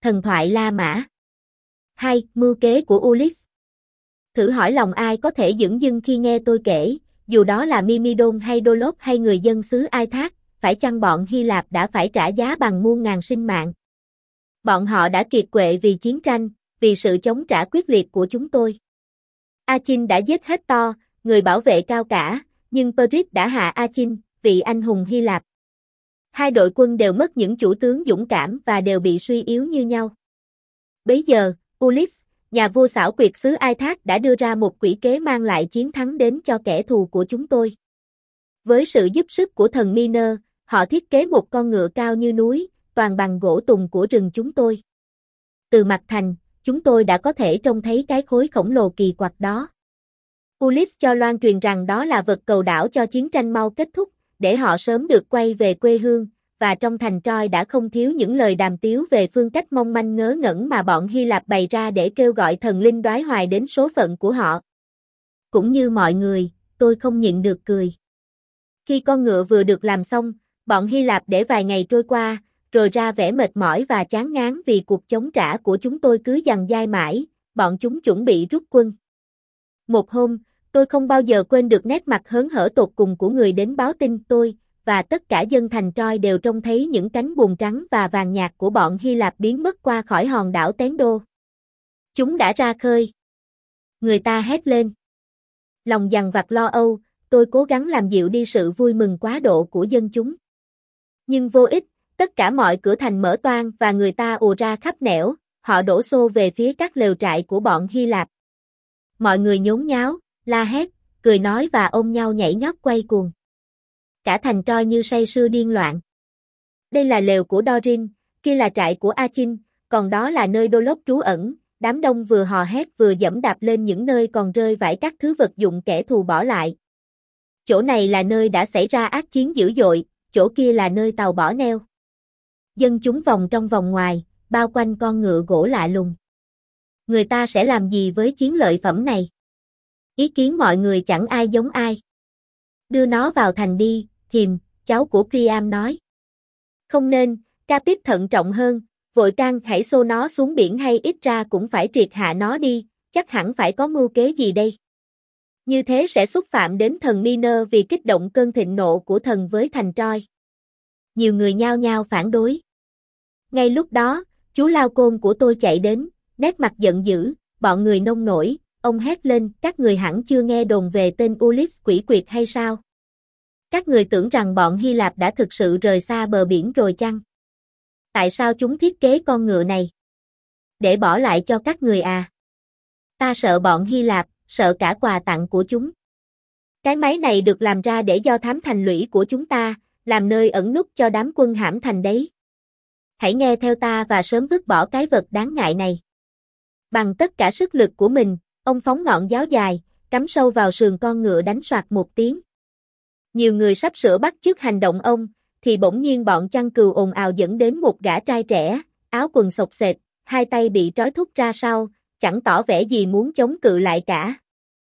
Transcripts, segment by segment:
Thần thoại La Mã 2. Mưu kế của Ulysses. Thử hỏi lòng ai có thể dửng dưng khi nghe tôi kể, dù đó là Mimidon hay Dolops hay người dân xứ Ai Thác, phải chăng bọn Hy Lạp đã phải trả giá bằng muôn ngàn sinh mạng? Bọn họ đã kiệt quệ vì chiến tranh, vì sự chống trả quyết liệt của chúng tôi. Achin đã giết hết To, người bảo vệ cao cả, nhưng Peris đã hạ Achin, vị anh hùng Hy Lạp. Hai đội quân đều mất những chủ tướng dũng cảm và đều bị suy yếu như nhau. Bấy giờ, Ulysses, nhà vua xảo quyệt xứ Ai Thác đã đưa ra một quỷ kế mang lại chiến thắng đến cho kẻ thù của chúng tôi. Với sự giúp sức của thần Miner, họ thiết kế một con ngựa cao như núi, toàn bằng gỗ tùng của rừng chúng tôi. Từ mặt thành, chúng tôi đã có thể trông thấy cái khối khổng lồ kỳ quặc đó. Ulysses cho loan truyền rằng đó là vật cầu đảo cho chiến tranh mau kết thúc, để họ sớm được quay về quê hương, và trong thành Troy đã không thiếu những lời đàm tiếu về phương cách mong manh ngớ ngẩn mà bọn Hy Lạp bày ra để kêu gọi thần linh đoái hoài đến số phận của họ. Cũng như mọi người, tôi không nhịn được cười. Khi con ngựa vừa được làm xong, bọn Hy Lạp để vài ngày trôi qua, rồi ra vẻ mệt mỏi và chán ngán vì cuộc chống trả của chúng tôi cứ dằng dai mãi, bọn chúng chuẩn bị rút quân. Một hôm, tôi không bao giờ quên được nét mặt hớn hở tột cùng của người đến báo tin tôi, và tất cả dân thành Troy đều trông thấy những cánh buồm trắng và vàng nhạt của bọn Hy Lạp biến mất qua khỏi hòn đảo Tén Đô. Chúng đã ra khơi. Người ta hét lên. Lòng dằn vặt lo âu, tôi cố gắng làm dịu đi sự vui mừng quá độ của dân chúng. Nhưng vô ích, tất cả mọi cửa thành mở toang và người ta ùa ra khắp nẻo, họ đổ xô về phía các lều trại của bọn Hy Lạp. Mọi người nhốn nháo, la hét, cười nói và ôm nhau nhảy nhót quay cuồng. Cả thành Troy như say sưa điên loạn. Đây là lều của Dorin, kia là trại của Achin, còn đó là nơi Dolops trú ẩn. Đám đông vừa hò hét vừa giẫm đạp lên những nơi còn rơi vãi các thứ vật dụng kẻ thù bỏ lại. Chỗ này là nơi đã xảy ra ác chiến dữ dội, chỗ kia là nơi tàu bỏ neo. Dân chúng vòng trong vòng ngoài, bao quanh con ngựa gỗ lạ lùng. Người ta sẽ làm gì với chiến lợi phẩm này? Ý kiến mọi người chẳng ai giống ai. Đưa nó vào thành đi, Thiềm, cháu của Priam nói. Không nên, Capip thận trọng hơn, vội can hãy xô nó xuống biển hay ít ra cũng phải triệt hạ nó đi, chắc hẳn phải có mưu kế gì đây. Như thế sẽ xúc phạm đến thần Miner vì kích động cơn thịnh nộ của thần với thành Troy. Nhiều người nhao nhao phản đối. Ngay lúc đó, chú Lao Côn của tôi chạy đến, nét mặt giận dữ, bọn người nông nổi, ông hét lên, các người hẳn chưa nghe đồn về tên Ulysses quỷ quyệt hay sao? Các người tưởng rằng bọn Hy Lạp đã thực sự rời xa bờ biển rồi chăng? Tại sao chúng thiết kế con ngựa này? Để bỏ lại cho các người à? Ta sợ bọn Hy Lạp, sợ cả quà tặng của chúng. Cái máy này được làm ra để do thám thành lũy của chúng ta, làm nơi ẩn núp cho đám quân hãm thành đấy. Hãy nghe theo ta và sớm vứt bỏ cái vật đáng ngại này. Bằng tất cả sức lực của mình, ông phóng ngọn giáo dài, cắm sâu vào sườn con ngựa đánh soạt một tiếng. Nhiều người sắp sửa bắt chước hành động ông, thì bỗng nhiên bọn chăn cừu ồn ào dẫn đến một gã trai trẻ, áo quần xộc xệch, hai tay bị trói thúc ra sau, chẳng tỏ vẻ gì muốn chống cự lại cả.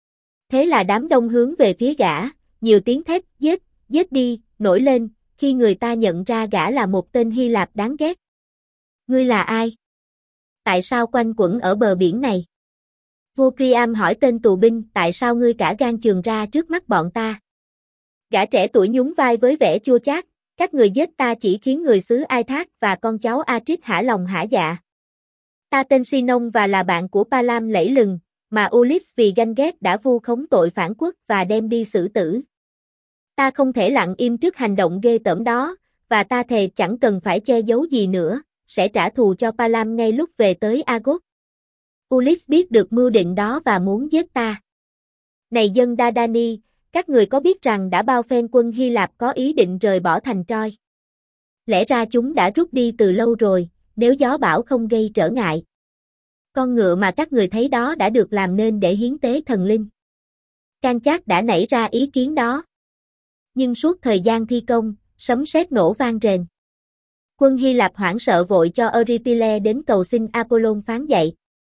Thế là đám đông hướng về phía gã, nhiều tiếng thét, giết, giết đi, nổi lên, khi người ta nhận ra gã là một tên Hy Lạp đáng ghét. Ngươi là ai? Tại sao quanh quẩn ở bờ biển này? Vua Priam hỏi tên tù binh, tại sao ngươi cả gan chườn ra trước mắt bọn ta? Gã trẻ tuổi nhún vai với vẻ chua chát, các người giết ta chỉ khiến người xứ Ai Thác và con cháu Atrit hả lòng hả dạ. Ta tên Sinon và là bạn của Palam lẫy lừng, mà Ulysses vì ganh ghét đã vu khống tội phản quốc và đem đi xử tử. Ta không thể lặng im trước hành động ghê tởm đó, và ta thề chẳng cần phải che giấu gì nữa, sẽ trả thù cho Palam ngay lúc về tới Argos. Ulysses biết được mưu định đó và muốn giết ta. Này dân Dardani, các người có biết rằng đã bao phen quân Hy Lạp có ý định rời bỏ thành Troy? Lẽ ra chúng đã rút đi từ lâu rồi, nếu gió bão không gây trở ngại. Con ngựa mà các người thấy đó đã được làm nên để hiến tế thần linh. Can Chát đã nảy ra ý kiến đó. Nhưng suốt thời gian thi công, sấm sét nổ vang rền. Quân Hy Lạp hoảng sợ vội cho Eurypyle đến cầu xin Apollon phán dạy.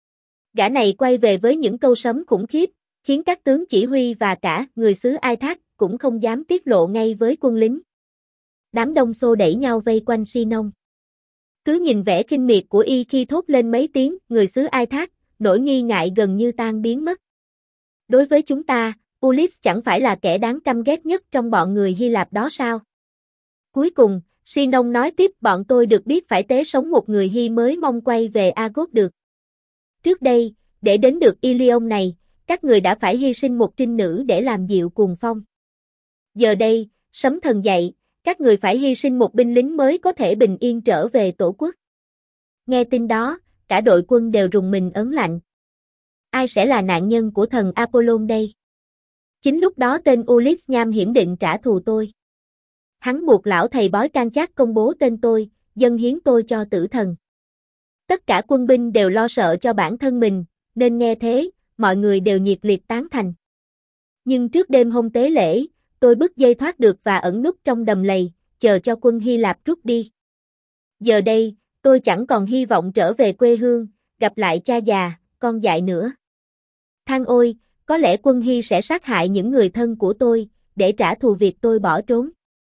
Gã này quay về với những câu sấm khủng khiếp, khiến các tướng chỉ huy và cả người xứ Ai Thác cũng không dám tiết lộ ngay với quân lính. Đám đông xô đẩy nhau vây quanh Sinon. Cứ nhìn vẻ khinh miệt của y khi thốt lên mấy tiếng người xứ Ai Thác, nỗi nghi ngại gần như tan biến mất. Đối với chúng ta, Ulysses chẳng phải là kẻ đáng căm ghét nhất trong bọn người Hy Lạp đó sao? Cuối cùng, Sinon nói tiếp bọn tôi được biết phải tế sống một người Hy mới mong quay về Argos được. Trước đây, để đến được Ilion này, các người đã phải hy sinh một trinh nữ để làm dịu cuồng phong. Giờ đây, sấm thần dậy, các người phải hy sinh một binh lính mới có thể bình yên trở về tổ quốc. Nghe tin đó, cả đội quân đều rùng mình ớn lạnh. Ai sẽ là nạn nhân của thần Apollon đây? Chính lúc đó tên Ulysses nham hiểm định trả thù tôi. Hắn buộc lão thầy bói Canchas công bố tên tôi, dâng hiến tôi cho tử thần. Tất cả quân binh đều lo sợ cho bản thân mình, nên nghe thế, mọi người đều nhiệt liệt tán thành. Nhưng trước đêm hôm tế lễ, tôi bứt dây thoát được và ẩn núp trong đầm lầy, chờ cho quân Hy Lạp rút đi. Giờ đây, tôi chẳng còn hy vọng trở về quê hương, gặp lại cha già, con dại nữa. Than ôi, có lẽ quân Hy sẽ sát hại những người thân của tôi, để trả thù việc tôi bỏ trốn.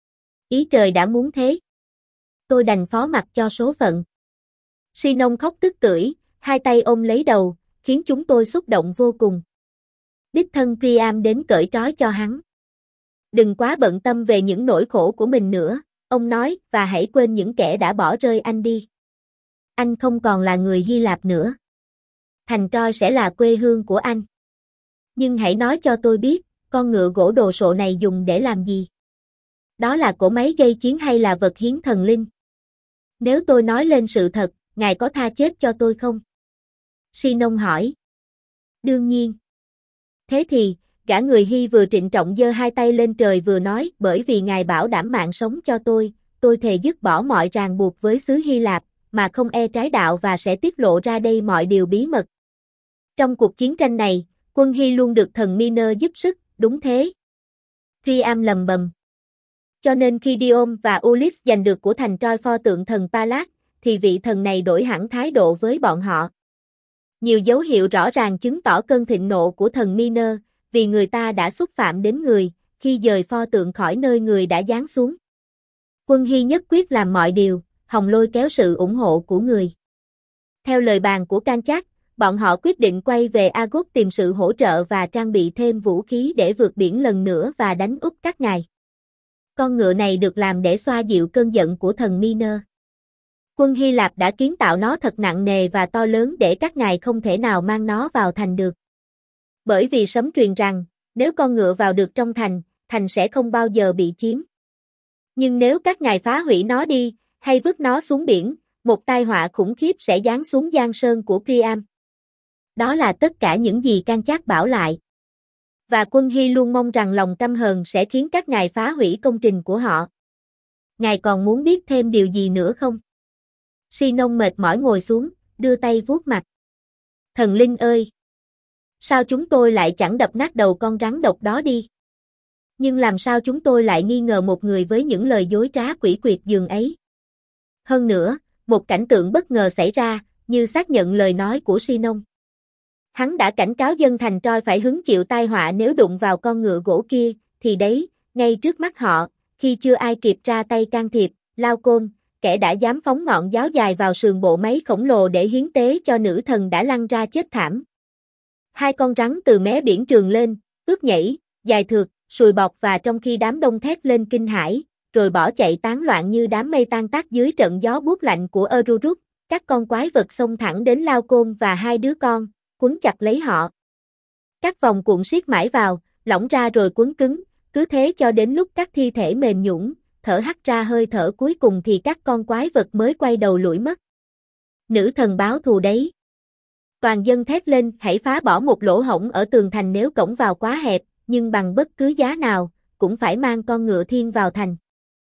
Ý trời đã muốn thế. Tôi đành phó mặc cho số phận. Sinon khóc tức tưởi, hai tay ôm lấy đầu, khiến chúng tôi xúc động vô cùng. Đích thân Priam đến cởi trói cho hắn. Đừng quá bận tâm về những nỗi khổ của mình nữa, ông nói, và hãy quên những kẻ đã bỏ rơi anh đi. Anh không còn là người Hy Lạp nữa. Thành Troy sẽ là quê hương của anh. Nhưng hãy nói cho tôi biết, con ngựa gỗ đồ sộ này dùng để làm gì? Đó là cỗ máy gây chiến hay là vật hiến thần linh? Nếu tôi nói lên sự thật, ngài có tha chết cho tôi không? Sinon hỏi. Đương nhiên. Thế thì, gã người Hy vừa trịnh trọng giơ hai tay lên trời vừa nói, bởi vì ngài bảo đảm mạng sống cho tôi thề dứt bỏ mọi ràng buộc với xứ Hy Lạp, mà không e trái đạo và sẽ tiết lộ ra đây mọi điều bí mật. Trong cuộc chiến tranh này, quân Hy luôn được thần Miner giúp sức, đúng thế. Priam lầm bầm. Cho nên khi Dion và Ulysses giành được của thành Troy pho tượng thần Pallas, thì vị thần này đổi hẳn thái độ với bọn họ. Nhiều dấu hiệu rõ ràng chứng tỏ cơn thịnh nộ của thần Miner, vì người ta đã xúc phạm đến người, khi dời pho tượng khỏi nơi người đã giáng xuống. Quân Hy nhất quyết làm mọi điều, hòng lôi kéo sự ủng hộ của người. Theo lời bàn của Canchas, bọn họ quyết định quay về Argos tìm sự hỗ trợ và trang bị thêm vũ khí để vượt biển lần nữa và đánh úp các ngài. Con ngựa này được làm để xoa dịu cơn giận của thần Miner. Quân Hy Lạp đã kiến tạo nó thật nặng nề và to lớn để các ngài không thể nào mang nó vào thành được. Bởi vì sấm truyền rằng, nếu con ngựa vào được trong thành, thành sẽ không bao giờ bị chiếm. Nhưng nếu các ngài phá hủy nó đi, hay vứt nó xuống biển, một tai họa khủng khiếp sẽ giáng xuống Giang Sơn của Priam. Đó là tất cả những gì Canchas bảo lại. Và quân Hy luôn mong rằng lòng căm hờn sẽ khiến các ngài phá hủy công trình của họ. Ngài còn muốn biết thêm điều gì nữa không? Sinon mệt mỏi ngồi xuống, đưa tay vuốt mặt. Thần linh ơi! Sao chúng tôi lại chẳng đập nát đầu con rắn độc đó đi? Nhưng làm sao chúng tôi lại nghi ngờ một người với những lời dối trá quỷ quyệt dường ấy? Hơn nữa, một cảnh tượng bất ngờ xảy ra, như xác nhận lời nói của Sinon. Hắn đã cảnh cáo dân thành Troy phải hứng chịu tai họa nếu đụng vào con ngựa gỗ kia, thì đấy, ngay trước mắt họ, khi chưa ai kịp ra tay can thiệp, Laocoon, kẻ đã dám phóng ngọn giáo dài vào sườn bộ máy khổng lồ để hiến tế cho nữ thần đã lăn ra chết thảm. Hai con rắn từ mé biển trường lên, ướt nhảy, dài thượt, sùi bọt và trong khi đám đông thét lên kinh hãi, rồi bỏ chạy tán loạn như đám mây tan tác dưới trận gió buốt lạnh của Ururut, các con quái vật xông thẳng đến Laocoon và hai đứa con, quấn chặt lấy họ. Các vòng cuộn siết mãi vào, lỏng ra rồi quấn cứng, cứ thế cho đến lúc các thi thể mềm nhũn, thở hắt ra hơi thở cuối cùng thì các con quái vật mới quay đầu lủi mất. Nữ thần báo thù đấy. Toàn dân thét lên hãy phá bỏ một lỗ hổng ở tường thành nếu cổng vào quá hẹp, nhưng bằng bất cứ giá nào, cũng phải mang con ngựa thiên vào thành.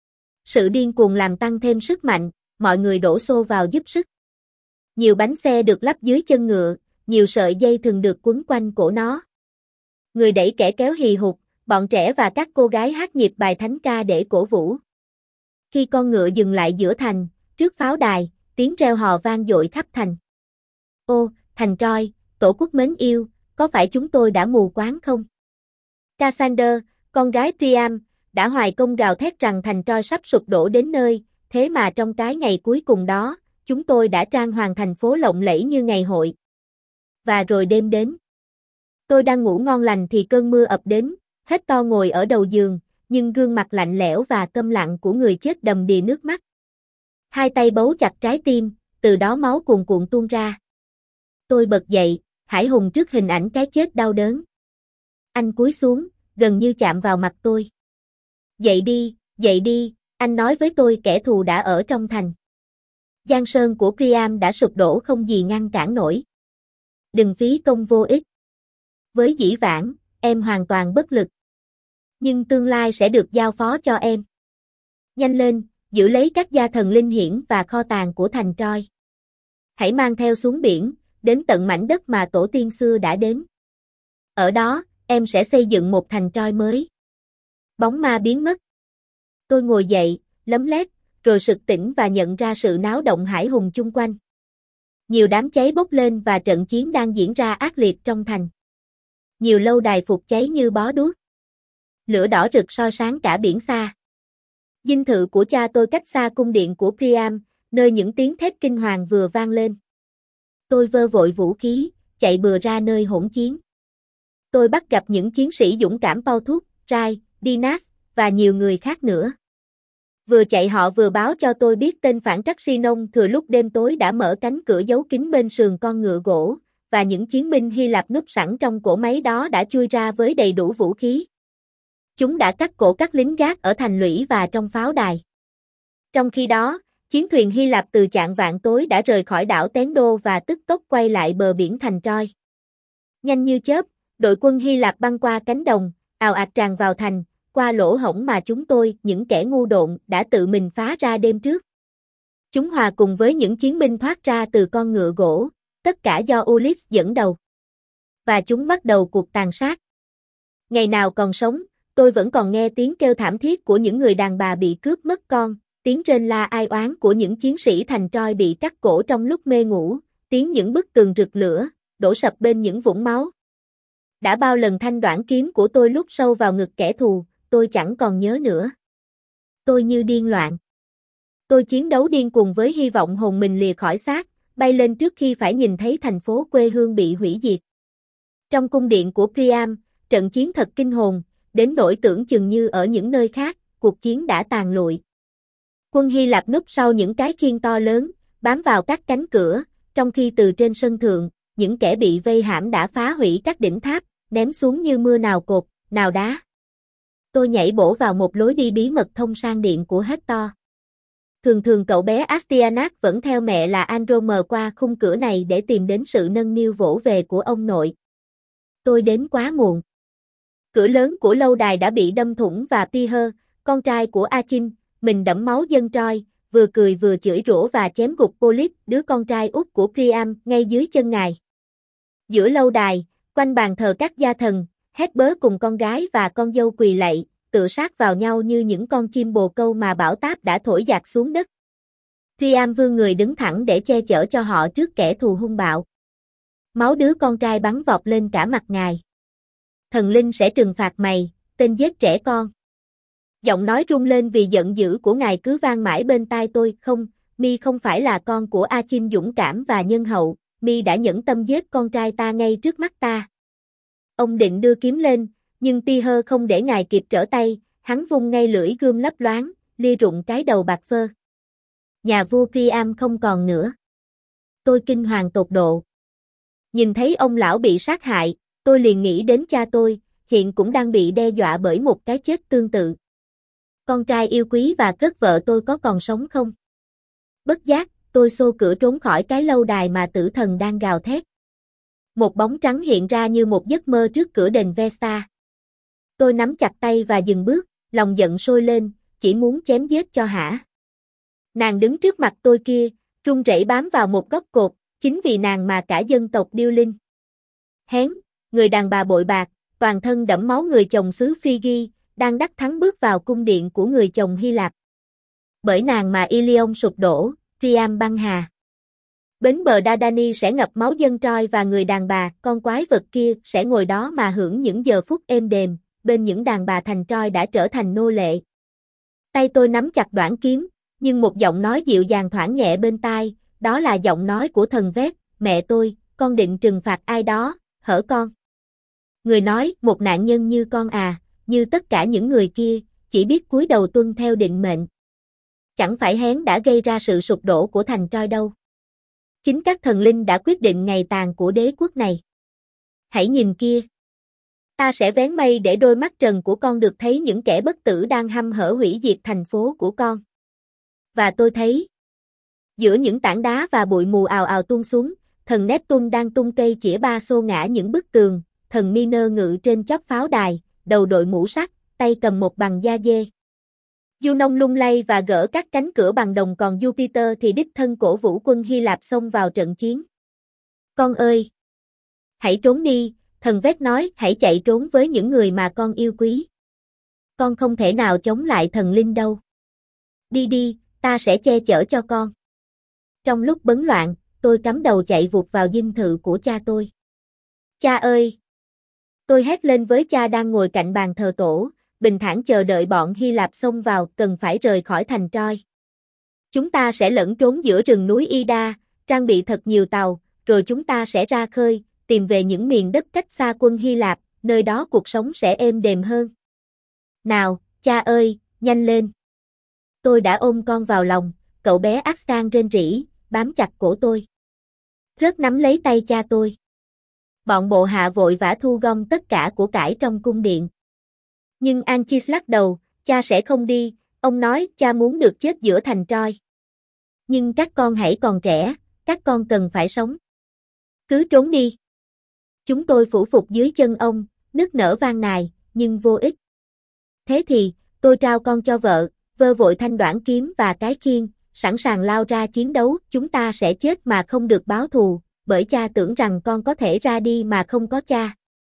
Sự điên cuồng làm tăng thêm sức mạnh, mọi người đổ xô vào giúp sức. Nhiều bánh xe được lắp dưới chân ngựa, nhiều sợi dây thừng được quấn quanh cổ nó. Người đẩy kẻ kéo hì hục, bọn trẻ và các cô gái hát nhịp bài thánh ca để cổ vũ. Khi con ngựa dừng lại giữa thành, trước pháo đài, tiếng reo hò vang dội khắp thành. Ô, thành Troy, tổ quốc mến yêu, có phải chúng tôi đã mù quáng không? Cassander, con gái Priam, đã hoài công gào thét rằng thành Troy sắp sụp đổ đến nơi, thế mà trong cái ngày cuối cùng đó, chúng tôi đã trang hoàng thành phố lộng lẫy như ngày hội. Và rồi đêm đến. Tôi đang ngủ ngon lành thì cơn mưa ập đến, Hector ngồi ở đầu giường, nhưng gương mặt lạnh lẽo và câm lặng của người chết đầm đìa nước mắt. Hai tay bấu chặt trái tim, từ đó máu cuồn cuộn tuôn ra. Tôi bật dậy, hãi hùng trước hình ảnh cái chết đau đớn. Anh cúi xuống, gần như chạm vào mặt tôi. Dậy đi, anh nói với tôi kẻ thù đã ở trong thành. Giang sơn của Priam đã sụp đổ không gì ngăn cản nổi. Đừng phí công vô ích. Với dĩ vãng, em hoàn toàn bất lực. Nhưng tương lai sẽ được giao phó cho em. Nhanh lên, giữ lấy các gia thần linh hiển và kho tàng của thành Troy. Hãy mang theo xuống biển, đến tận mảnh đất mà tổ tiên xưa đã đến. Ở đó, em sẽ xây dựng một thành Troy mới. Bóng ma biến mất. Tôi ngồi dậy, lấm lét, rồi sực tỉnh và nhận ra sự náo động hãi hùng chung quanh. Nhiều đám cháy bốc lên và trận chiến đang diễn ra ác liệt trong thành. Nhiều lâu đài phục cháy như bó đuốc. Lửa đỏ rực soi sáng cả biển xa. Dinh thự của cha tôi cách xa cung điện của Priam, nơi những tiếng thét kinh hoàng vừa vang lên. Tôi vơ vội vũ khí, chạy bừa ra nơi hỗn chiến. Tôi bắt gặp những chiến sĩ dũng cảm Pauthus, Rai, Dinas, và nhiều người khác nữa. Vừa chạy họ vừa báo cho tôi biết tên phản trắc Sinon thừa lúc đêm tối đã mở cánh cửa giấu kín bên sườn con ngựa gỗ, và những chiến binh Hy Lạp núp sẵn trong cỗ máy đó đã chui ra với đầy đủ vũ khí. Chúng đã cắt cổ các lính gác ở thành lũy và trong pháo đài. Trong khi đó, chiến thuyền Hy Lạp từ chạng vạng tối đã rời khỏi đảo Tendo và tức tốc quay lại bờ biển thành Troy. Nhanh như chớp, đội quân Hy Lạp băng qua cánh đồng, ào ạt tràn vào thành, qua lỗ hổng mà chúng tôi, những kẻ ngu độn, đã tự mình phá ra đêm trước. Chúng hòa cùng với những chiến binh thoát ra từ con ngựa gỗ, tất cả do Ulyss dẫn đầu. Và chúng bắt đầu cuộc tàn sát. Ngày nào còn sống, tôi vẫn còn nghe tiếng kêu thảm thiết của những người đàn bà bị cướp mất con, tiếng rên la ai oán của những chiến sĩ thành Troy bị cắt cổ trong lúc mê ngủ, tiếng những bức tường rực lửa, đổ sập bên những vũng máu. Đã bao lần thanh đoản kiếm của tôi lúc sâu vào ngực kẻ thù, tôi chẳng còn nhớ nữa. Tôi như điên loạn. Tôi chiến đấu điên cuồng với hy vọng hồn mình lìa khỏi xác, bay lên trước khi phải nhìn thấy thành phố quê hương bị hủy diệt. Trong cung điện của Priam, trận chiến thật kinh hồn, đến nỗi tưởng chừng như ở những nơi khác, cuộc chiến đã tàn lụi. Quân Hy Lạp núp sau những cái khiên to lớn, bám vào các cánh cửa, trong khi từ trên sân thượng, những kẻ bị vây hãm đã phá hủy các đỉnh tháp, ném xuống như mưa nào cột, nào đá. Tôi nhảy bổ vào một lối đi bí mật thông sang điện của Hector. Thường cậu bé Astyanax vẫn theo mẹ là Androme qua khung cửa này để tìm đến sự nâng niu vỗ về của ông nội. Tôi đến quá muộn. Cửa lớn của lâu đài đã bị đâm thủng và Piher, con trai của Achin, mình đẫm máu dân Troy, vừa cười vừa chửi rủa và chém gục Polyp, đứa con trai út của Priam, ngay dưới chân ngài. Giữa lâu đài, quanh bàn thờ các gia thần, Hesper cùng con gái và con dâu quỳ lạy, tựa sát vào nhau như những con chim bồ câu mà bão táp đã thổi dạt xuống đất. Priam vươn người đứng thẳng để che chở cho họ trước kẻ thù hung bạo. Máu đứa con trai bắn vọt lên cả mặt ngài. Thần linh sẽ trừng phạt mày, tên giết trẻ con. Giọng nói rung lên vì giận dữ của ngài cứ vang mãi bên tai tôi. Không, mi không phải là con của Achin dũng cảm và nhân hậu, mi đã nhẫn tâm giết con trai ta ngay trước mắt ta. Ông định đưa kiếm lên, nhưng Piher không để ngài kịp trở tay, hắn vung ngay lưỡi gươm lấp loáng, lia rụng cái đầu bạc phơ. Nhà vua Priam không còn nữa. Tôi kinh hoàng tột độ. Nhìn thấy ông lão bị sát hại, tôi liền nghĩ đến cha tôi, hiện cũng đang bị đe dọa bởi một cái chết tương tự. Con trai yêu quý và rất vợ tôi có còn sống không? Bất giác, tôi xô cửa trốn khỏi cái lâu đài mà tử thần đang gào thét. Một bóng trắng hiện ra như một giấc mơ trước cửa đền Vesta. Tôi nắm chặt tay và dừng bước, lòng giận sôi lên, chỉ muốn chém giết cho hả. Nàng đứng trước mặt tôi kia, run rẩy bám vào một góc cột, chính vì nàng mà cả dân tộc điêu linh. Hén, người đàn bà bội bạc, toàn thân đẫm máu người chồng xứ Phrygia, đang đắc thắng bước vào cung điện của người chồng Hy Lạp. Bởi nàng mà Ilion sụp đổ, Priam băng hà. Bến bờ Dardani sẽ ngập máu dân Troy và người đàn bà, con quái vật kia sẽ ngồi đó mà hưởng những giờ phút êm đềm, bên những đàn bà thành Troy đã trở thành nô lệ. Tay tôi nắm chặt đoản kiếm, nhưng một giọng nói dịu dàng thoảng nhẹ bên tai, đó là giọng nói của thần Vét, mẹ tôi, con định trừng phạt ai đó, hở con? Người nói, một nạn nhân như con à, như tất cả những người kia, chỉ biết cúi đầu tuân theo định mệnh. Chẳng phải Hén đã gây ra sự sụp đổ của thành Troy đâu. Chính các thần linh đã quyết định ngày tàn của đế quốc này. Hãy nhìn kia. Ta sẽ vén mây để đôi mắt trần của con được thấy những kẻ bất tử đang hăm hở hủy diệt thành phố của con. Và tôi thấy, giữa những tảng đá và bụi mù ào ào tuôn xuống, thần Neptune đang tung cây chĩa ba xô ngã những bức tường, thần Miner ngự trên chóp pháo đài, đầu đội mũ sắt, tay cầm một bằng da dê. Junon lung lay và gỡ các cánh cửa bằng đồng, còn Jupiter thì đích thân cổ vũ quân Hy Lạp xông vào trận chiến. Con ơi! Hãy trốn đi, thần Vét nói, hãy chạy trốn với những người mà con yêu quý. Con không thể nào chống lại thần linh đâu. Đi đi, ta sẽ che chở cho con. Trong lúc bấn loạn, tôi cắm đầu chạy vụt vào dinh thự của cha tôi. Cha ơi! Tôi hét lên với cha đang ngồi cạnh bàn thờ tổ, bình thản chờ đợi bọn Hy Lạp xông vào, cần phải rời khỏi thành Troy. Chúng ta sẽ lẫn trốn giữa rừng núi Ida, trang bị thật nhiều tàu, rồi chúng ta sẽ ra khơi, tìm về những miền đất cách xa quân Hy Lạp, nơi đó cuộc sống sẽ êm đềm hơn. Nào, cha ơi, nhanh lên. Tôi đã ôm con vào lòng, cậu bé Axtan rên rỉ, bám chặt cổ tôi. Rớt nắm lấy tay cha tôi. Bọn bộ hạ vội vã thu gom tất cả của cải trong cung điện. Nhưng Anchis lắc đầu, cha sẽ không đi, ông nói cha muốn được chết giữa thành Troy. Nhưng các con hãy còn trẻ, các con cần phải sống. Cứ trốn đi. Chúng tôi phủ phục dưới chân ông, nức nở van nài, nhưng vô ích. Thế thì, tôi trao con cho vợ, vơ vội thanh đoản kiếm và cái khiên, sẵn sàng lao ra chiến đấu, chúng ta sẽ chết mà không được báo thù, bởi cha tưởng rằng con có thể ra đi mà không có cha.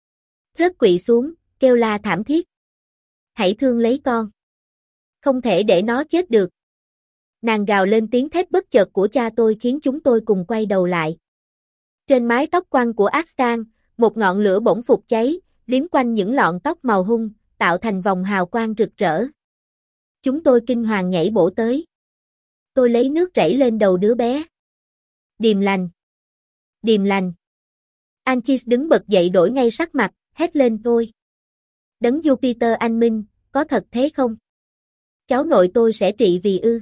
Rớt quỵ xuống, kêu la thảm thiết. Hãy thương lấy con. Không thể để nó chết được. Nàng gào lên, tiếng thét bất chợt của cha tôi khiến chúng tôi cùng quay đầu lại. Trên mái tóc quăn của Axtan, một ngọn lửa bỗng phục cháy, liếm quanh những lọn tóc màu hung, tạo thành vòng hào quang rực rỡ. Chúng tôi kinh hoàng nhảy bổ tới. Tôi lấy nước rảy lên đầu đứa bé. Điềm lành. Điềm lành. Anchis đứng bật dậy đổi ngay sắc mặt, hét lên tôi. Đấng Jupiter anh minh, có thật thế không? Cháu nội tôi sẽ trị vì ư.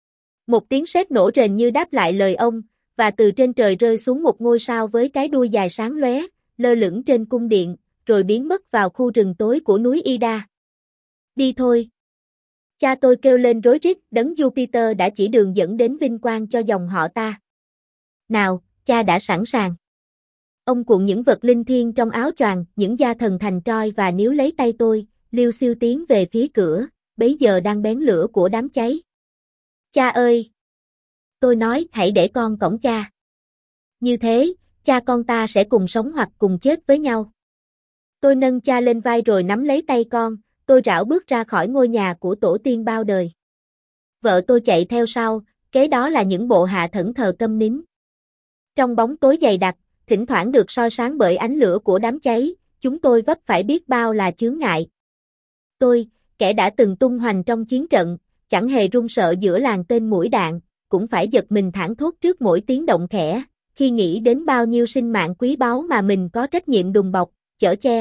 Một tiếng sét nổ rền như đáp lại lời ông, và từ trên trời rơi xuống một ngôi sao với cái đuôi dài sáng lóe, lơ lửng trên cung điện, rồi biến mất vào khu rừng tối của núi Ida. Đi thôi. Cha tôi kêu lên rối rít, đấng Jupiter đã chỉ đường dẫn đến vinh quang cho dòng họ ta. Nào, cha đã sẵn sàng. Ông cuộn những vật linh thiêng trong áo choàng, những gia thần thành Troy và níu lấy tay tôi, liêu xiêu tiến về phía cửa, bấy giờ đang bén lửa của đám cháy. Cha ơi! Tôi nói, hãy để con cõng cha. Như thế, cha con ta sẽ cùng sống hoặc cùng chết với nhau. Tôi nâng cha lên vai rồi nắm lấy tay con, tôi rảo bước ra khỏi ngôi nhà của tổ tiên bao đời. Vợ tôi chạy theo sau, kế đó là những bộ hạ thẫn thờ câm nín. Trong bóng tối dày đặc, thỉnh thoảng được soi sáng bởi ánh lửa của đám cháy, chúng tôi vấp phải biết bao là chướng ngại. Tôi, kẻ đã từng tung hoành trong chiến trận, chẳng hề run sợ giữa làn tên mũi đạn, cũng phải giật mình thảng thốt trước mỗi tiếng động khẽ, khi nghĩ đến bao nhiêu sinh mạng quý báu mà mình có trách nhiệm đùm bọc, chở che.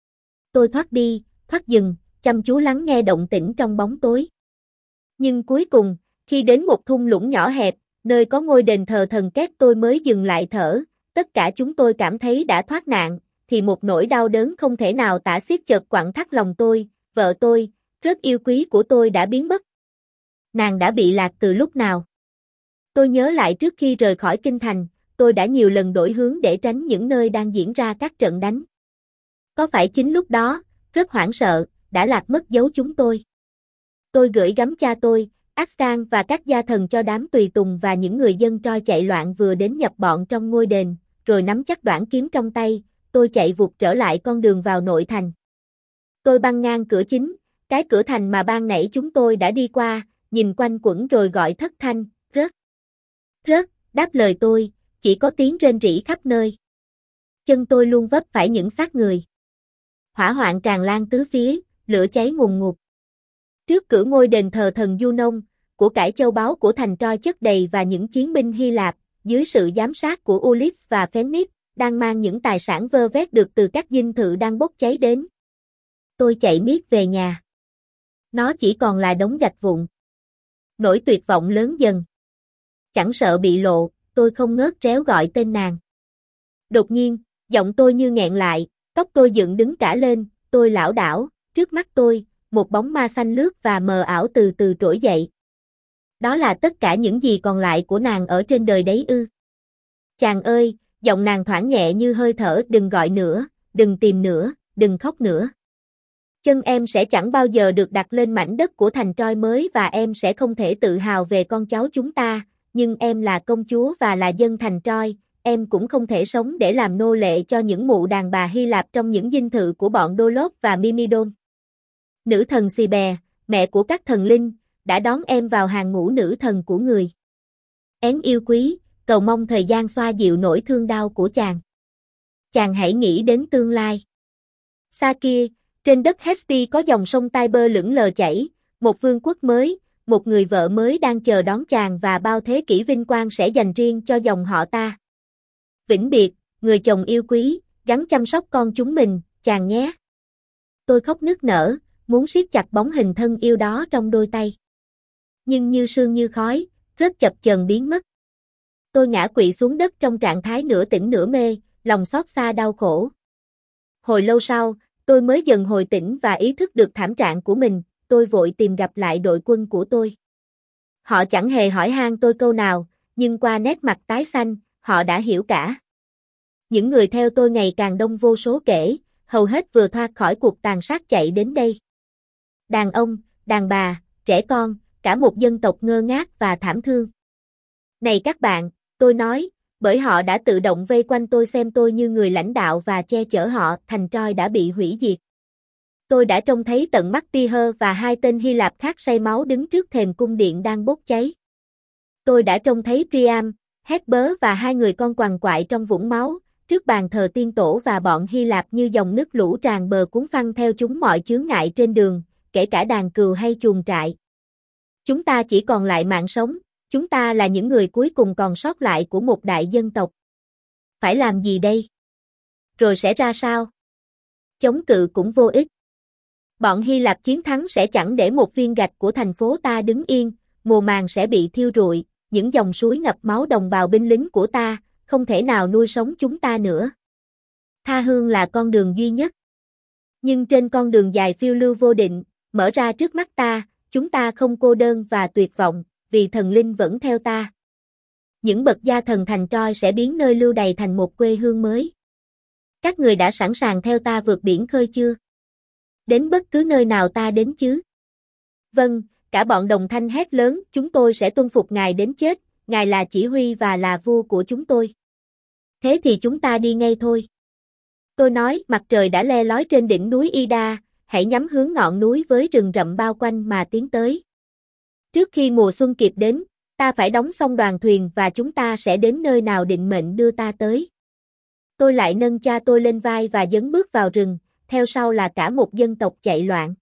Tôi thoát đi, thoát dừng, chăm chú lắng nghe động tĩnh trong bóng tối. Nhưng cuối cùng, khi đến một thung lũng nhỏ hẹp, nơi có ngôi đền thờ thần kép, tôi mới dừng lại thở. Tất cả chúng tôi cảm thấy đã thoát nạn, thì một nỗi đau đớn không thể nào tả xiết chợt quặn thắt lòng tôi. Vợ tôi, rất yêu quý của tôi đã biến mất. Nàng đã bị lạc từ lúc nào? Tôi nhớ lại trước khi rời khỏi kinh thành, tôi đã nhiều lần đổi hướng để tránh những nơi đang diễn ra các trận đánh. Có phải chính lúc đó, rất hoảng sợ, đã lạc mất dấu chúng tôi? Tôi gửi gắm cha tôi, Axtan và các gia thần cho đám tùy tùng và những người dân Troy chạy loạn vừa đến nhập bọn trong ngôi đền, rồi nắm chắc đoản kiếm trong tay, tôi chạy vụt trở lại con đường vào nội thành. Tôi băng ngang cửa chính, cái cửa thành mà ban nãy chúng tôi đã đi qua, nhìn quanh quẩn rồi gọi thất thanh, rớt. Rớt, đáp lời tôi, chỉ có tiếng rên rỉ khắp nơi. Chân tôi luôn vấp phải những xác người. Hỏa hoạn tràn lan tứ phía, lửa cháy ngùn ngụt. Trước cửa ngôi đền thờ thần Junon, của cải châu báu của thành Troy chất đầy và những chiến binh Hy Lạp, dưới sự giám sát của Ulyss và Phoenix, đang mang những tài sản vơ vét được từ các dinh thự đang bốc cháy đến. Tôi chạy miết về nhà. Nó chỉ còn là đống gạch vụn. Nỗi tuyệt vọng lớn dần. Chẳng sợ bị lộ, tôi không ngớt réo gọi tên nàng. Đột nhiên, giọng tôi như nghẹn lại, tóc tôi dựng đứng cả lên, tôi lảo đảo, trước mắt tôi, một bóng ma xanh lướt và mờ ảo từ từ trỗi dậy. Đó là tất cả những gì còn lại của nàng ở trên đời đấy ư? Chàng ơi, giọng nàng thoảng nhẹ như hơi thở, đừng gọi nữa, đừng tìm nữa, đừng khóc nữa. Chân em sẽ chẳng bao giờ được đặt lên mảnh đất của thành Troy mới và em sẽ không thể tự hào về con cháu chúng ta, nhưng em là công chúa và là dân thành Troy, em cũng không thể sống để làm nô lệ cho những mụ đàn bà Hy Lạp trong những dinh thự của bọn Đô-lốp và Mimidon. Nữ thần Cybele, mẹ của các thần linh, đã đón em vào hàng ngũ nữ thần của người. Én yêu quý, cầu mong thời gian xoa dịu nỗi thương đau của chàng. Chàng hãy nghĩ đến tương lai. Xa kia, trên đất Hespi có dòng sông Tiber lững lờ chảy, một vương quốc mới, một người vợ mới đang chờ đón chàng và bao thế kỷ vinh quang sẽ dành riêng cho dòng họ ta. Vĩnh biệt, người chồng yêu quý, gắng chăm sóc con chúng mình, chàng nhé. Tôi khóc nức nở, muốn siết chặt bóng hình thân yêu đó trong đôi tay. Nhưng như sương như khói, rất chập chờn biến mất. Tôi ngã quỵ xuống đất trong trạng thái nửa tỉnh nửa mê, lòng xót xa đau khổ. Hồi lâu sau, tôi mới dần hồi tỉnh và ý thức được thảm trạng của mình, tôi vội tìm gặp lại đội quân của tôi. Họ chẳng hề hỏi han tôi câu nào, nhưng qua nét mặt tái xanh, họ đã hiểu cả. Những người theo tôi ngày càng đông vô số kể, hầu hết vừa thoát khỏi cuộc tàn sát chạy đến đây. Đàn ông, đàn bà, trẻ con, cả một dân tộc ngơ ngác và thảm thương. Này các bạn, tôi nói, bởi họ đã tự động vây quanh tôi xem tôi như người lãnh đạo và che chở họ, thành Troy đã bị hủy diệt. Tôi đã trông thấy tận mắt Tyr và hai tên Hy Lạp khác say máu đứng trước thềm cung điện đang bốc cháy. Tôi đã trông thấy Priam, Hesper và hai người con quằn quại trong vũng máu, trước bàn thờ tiên tổ và bọn Hy Lạp như dòng nước lũ tràn bờ cuốn phăng theo chúng mọi chướng ngại trên đường, kể cả đàn cừu hay chuồng trại. Chúng ta chỉ còn lại mạng sống, chúng ta là những người cuối cùng còn sót lại của một đại dân tộc. Phải làm gì đây? Rồi sẽ ra sao? Chống cự cũng vô ích. Bọn Hy Lạp chiến thắng sẽ chẳng để một viên gạch của thành phố ta đứng yên, mùa màng sẽ bị thiêu rụi, những dòng suối ngập máu đồng bào binh lính của ta, không thể nào nuôi sống chúng ta nữa. Tha hương là con đường duy nhất. Nhưng trên con đường dài phiêu lưu vô định, mở ra trước mắt ta, chúng ta không cô đơn và tuyệt vọng, vì thần linh vẫn theo ta. Những bậc gia thần thành Troy sẽ biến nơi lưu đày thành một quê hương mới. Các người đã sẵn sàng theo ta vượt biển khơi chưa? Đến bất cứ nơi nào ta đến chứ? Vâng, cả bọn đồng thanh hét lớn, chúng tôi sẽ tuân phục ngài đến chết, ngài là chỉ huy và là vua của chúng tôi. Thế thì chúng ta đi ngay thôi. Tôi nói, mặt trời đã le lói trên đỉnh núi Ida, hãy nhắm hướng ngọn núi với rừng rậm bao quanh mà tiến tới. Trước khi mùa xuân kịp đến, ta phải đóng xong đoàn thuyền và chúng ta sẽ đến nơi nào định mệnh đưa ta tới. Tôi lại nâng cha tôi lên vai và dấn bước vào rừng, theo sau là cả một dân tộc chạy loạn.